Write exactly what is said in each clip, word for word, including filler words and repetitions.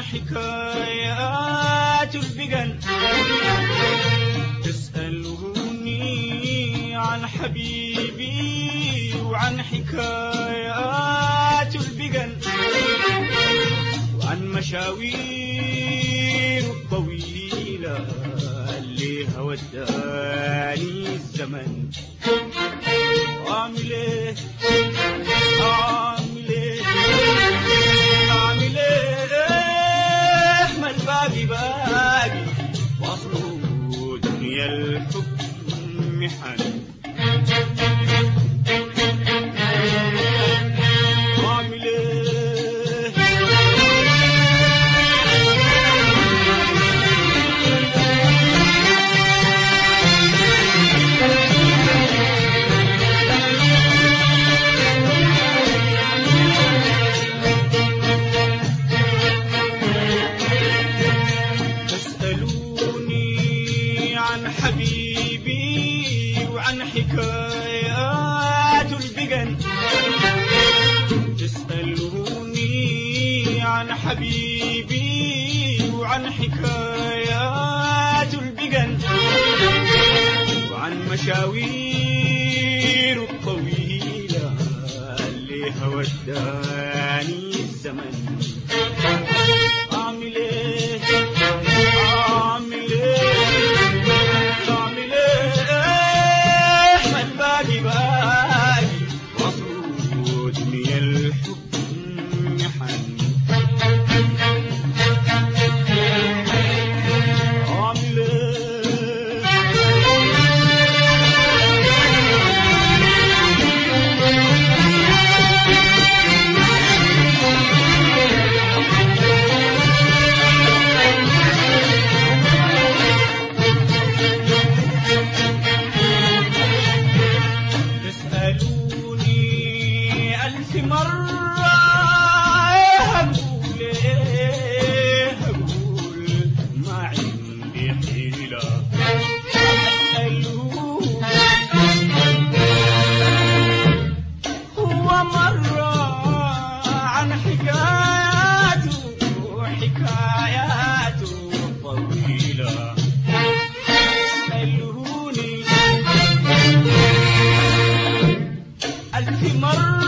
حكايات البقن تسألوني عن حبيبي وعن حكايات البقن وعن مشاوير الطويلة اللي وداني الزمن. أعمل إيه أعمل إيه أعمل إيه ما الباقي باقي واصله دنيا الحب محن. أعمل إيه حبيبي وعن حكايات البقن تسألوني عن حبيبي وعن حكايات البقن وعن مشاوير الطويلة اللي وداني الزمن. أعمل إيه أعمل إيه أعمل إيه ما الباقي باقي واصله دنيا الحب محن. أعمل إيه مرة أقول إيه أقول ما عندي حيلة أسألوه هو مرة عن حكاياته حكاياته طويلة أسألوني ألف مرة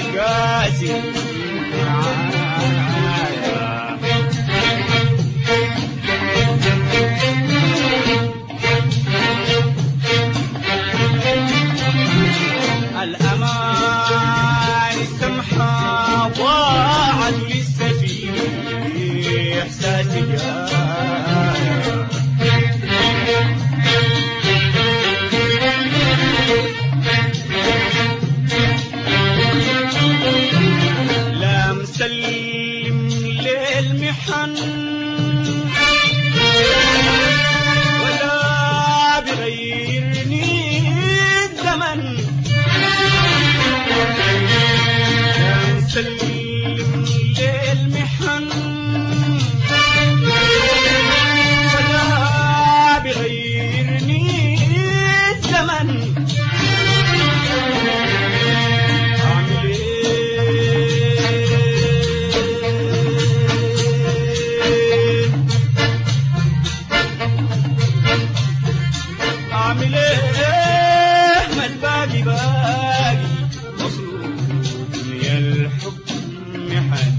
قاسي معايا. الأمان السمحة ضاعت لسه في إحساسي جاية. لا مسلم للمحن ولا بغيرني الزمن. لا مسلم للمحن ولا بغيرني الزمن. أعمل إيه أعمل إيه ما الباقي باقي مصروف يا الحب محن.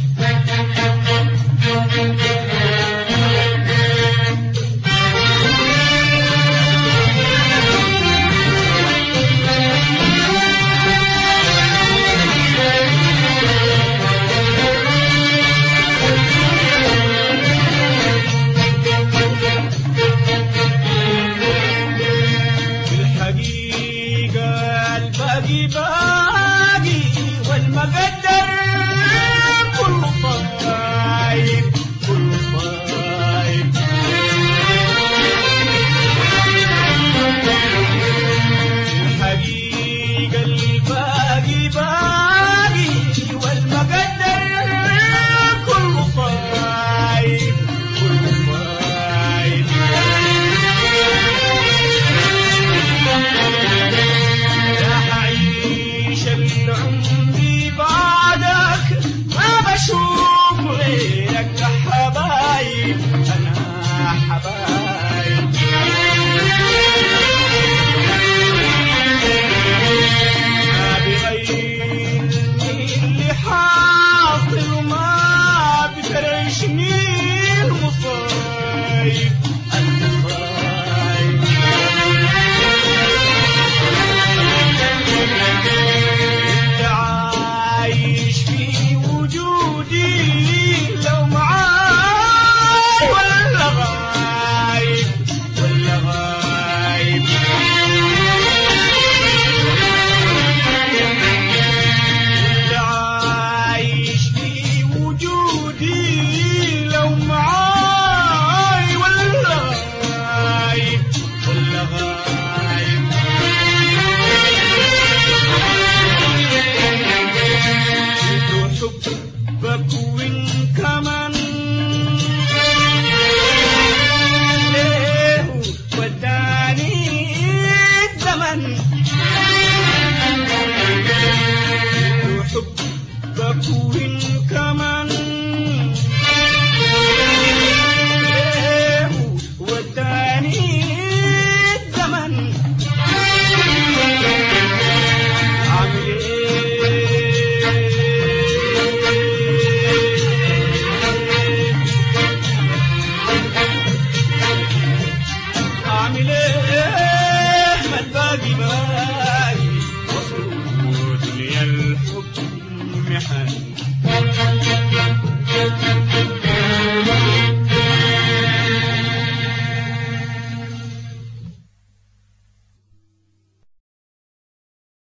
الباقي باقي والمقدر كله طايب كله طايب. الحقيقة الباقي باقي والمقدر كله طايب كله طايب. عمري بعدك ما بشوف غيرك يا حبايب. أنا حبايب ما بغيرني اللي حاصل وما بفرشني المصايب المصايب. عايش في وجودي لو معاي ولا غايب ولا غايب. عايش في وجودي لو معاي ولا غايب ولا غايب. حبك وين كمان ليه وداني الزمن. حبك وين